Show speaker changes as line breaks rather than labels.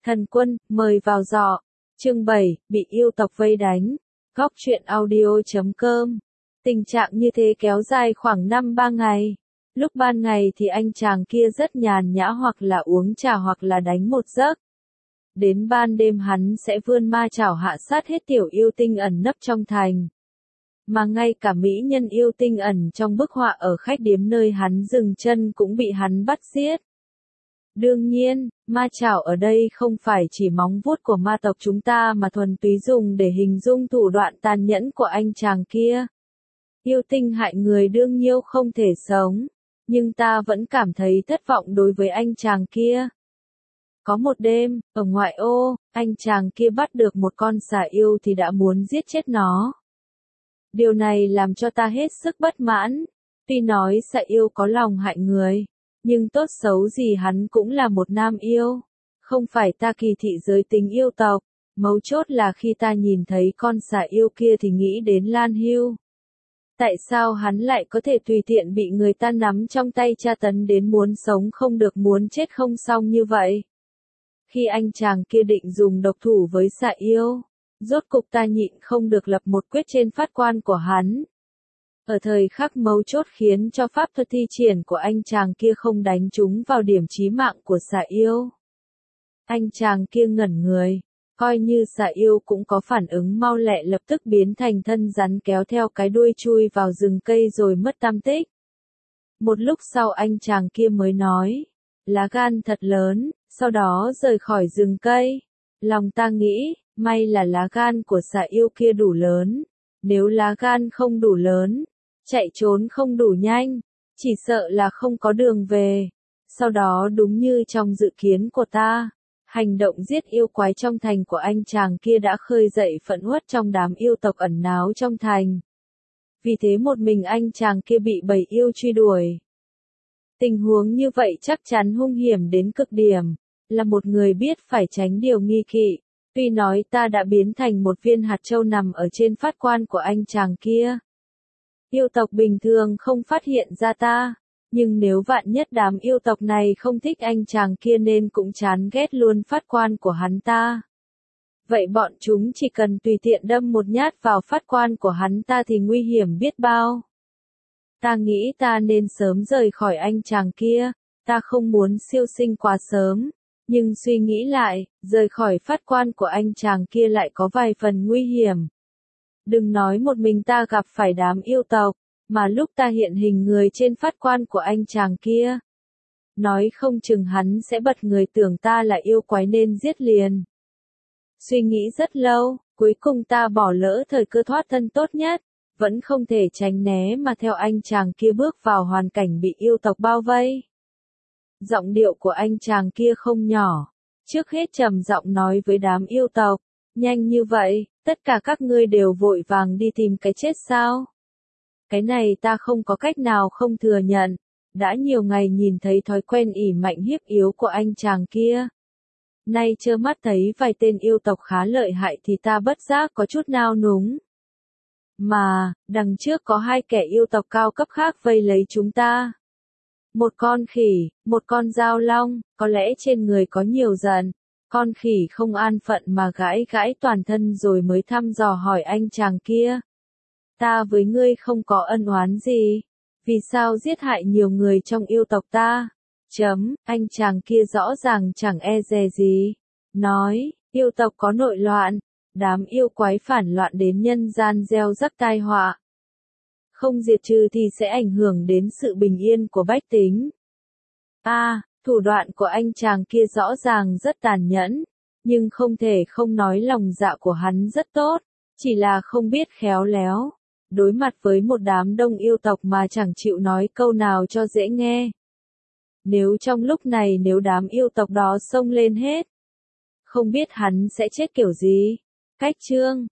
Thần quân, mời vào giỏ. Chương 7, bị yêu tộc vây đánh. Góc truyện audio.com. Tình trạng như thế kéo dài khoảng 5-3 ngày. Lúc ban ngày thì anh chàng kia rất nhàn nhã, hoặc là uống trà hoặc là đánh một giấc. Đến ban đêm hắn sẽ vươn ma chảo hạ sát hết tiểu yêu tinh ẩn nấp trong thành. Mà ngay cả mỹ nhân yêu tinh ẩn trong bức họa ở khách điếm nơi hắn dừng chân cũng bị hắn bắt giết. Đương nhiên, ma chảo ở đây không phải chỉ móng vuốt của ma tộc chúng ta mà thuần túy dùng để hình dung thủ đoạn tàn nhẫn của anh chàng kia. Yêu tinh hại người đương nhiêu không thể sống, nhưng ta vẫn cảm thấy thất vọng đối với anh chàng kia. Có một đêm, ở ngoại ô, anh chàng kia bắt được một con xà yêu thì đã muốn giết chết nó. Điều này làm cho ta hết sức bất mãn. Tuy nói xà yêu có lòng hại người, nhưng tốt xấu gì hắn cũng là một nam yêu. Không phải ta kỳ thị giới tính yêu tộc. Mấu chốt là khi ta nhìn thấy con xà yêu kia thì nghĩ đến Lan Hưu. Tại sao hắn lại có thể tùy tiện bị người ta nắm trong tay tra tấn đến muốn sống không được muốn chết không xong như vậy? Khi anh chàng kia định dùng độc thủ với xà yêu, rốt cục ta nhịn không được lập một quyết trên phát quan của hắn. Ở thời khắc mấu chốt khiến cho pháp thuật thi triển của anh chàng kia không đánh trúng vào điểm chí mạng của xà yêu. Anh chàng kia ngẩn người, coi như xà yêu cũng có phản ứng mau lẹ, lập tức biến thành thân rắn kéo theo cái đuôi chui vào rừng cây rồi mất tăm tích. Một lúc sau anh chàng kia mới nói, lá gan thật lớn, sau đó rời khỏi rừng cây. Lòng ta nghĩ, may là lá gan của xà yêu kia đủ lớn, nếu lá gan không đủ lớn, chạy trốn không đủ nhanh, chỉ sợ là không có đường về. Sau đó đúng như trong dự kiến của ta, hành động giết yêu quái trong thành của anh chàng kia đã khơi dậy phẫn uất trong đám yêu tộc ẩn náu trong thành. Vì thế một mình anh chàng kia bị bầy yêu truy đuổi. Tình huống như vậy chắc chắn hung hiểm đến cực điểm, là một người biết phải tránh điều nghi kỵ. Tuy nói ta đã biến thành một viên hạt châu nằm ở trên phát quan của anh chàng kia. Yêu tộc bình thường không phát hiện ra ta, nhưng nếu vạn nhất đám yêu tộc này không thích anh chàng kia nên cũng chán ghét luôn phát quan của hắn ta. Vậy bọn chúng chỉ cần tùy tiện đâm một nhát vào phát quan của hắn ta thì nguy hiểm biết bao. Ta nghĩ ta nên sớm rời khỏi anh chàng kia, ta không muốn siêu sinh quá sớm, nhưng suy nghĩ lại, rời khỏi phát quan của anh chàng kia lại có vài phần nguy hiểm. Đừng nói một mình ta gặp phải đám yêu tộc, mà lúc ta hiện hình người trên phát quan của anh chàng kia, nói không chừng hắn sẽ bật người tưởng ta là yêu quái nên giết liền. Suy nghĩ rất lâu, cuối cùng ta bỏ lỡ thời cơ thoát thân tốt nhất, vẫn không thể tránh né mà theo anh chàng kia bước vào hoàn cảnh bị yêu tộc bao vây. Giọng điệu của anh chàng kia không nhỏ, trước hết trầm giọng nói với đám yêu tộc, nhanh như vậy, tất cả các ngươi đều vội vàng đi tìm cái chết sao? Cái này ta không có cách nào không thừa nhận, đã nhiều ngày nhìn thấy thói quen ỷ mạnh hiếp yếu của anh chàng kia. Nay trơ mắt thấy vài tên yêu tộc khá lợi hại thì ta bất giác có chút nao núng. Mà, đằng trước có hai kẻ yêu tộc cao cấp khác vây lấy chúng ta. Một con khỉ, một con dao long, có lẽ trên người có nhiều giận. Con khỉ không an phận mà gãi gãi toàn thân rồi mới thăm dò hỏi anh chàng kia. Ta với ngươi không có ân oán gì, vì sao giết hại nhiều người trong yêu tộc ta? Anh chàng kia rõ ràng chẳng e dè gì. Nói, yêu tộc có nội loạn, đám yêu quái phản loạn đến nhân gian gieo rắc tai họa. Không diệt trừ thì sẽ ảnh hưởng đến sự bình yên của bách tính. Thủ đoạn của anh chàng kia rõ ràng rất tàn nhẫn, nhưng không thể không nói lòng dạ của hắn rất tốt, chỉ là không biết khéo léo. Đối mặt với một đám đông yêu tộc mà chẳng chịu nói câu nào cho dễ nghe. Nếu trong lúc này nếu đám yêu tộc đó xông lên hết, không biết hắn sẽ chết kiểu gì. Cách chương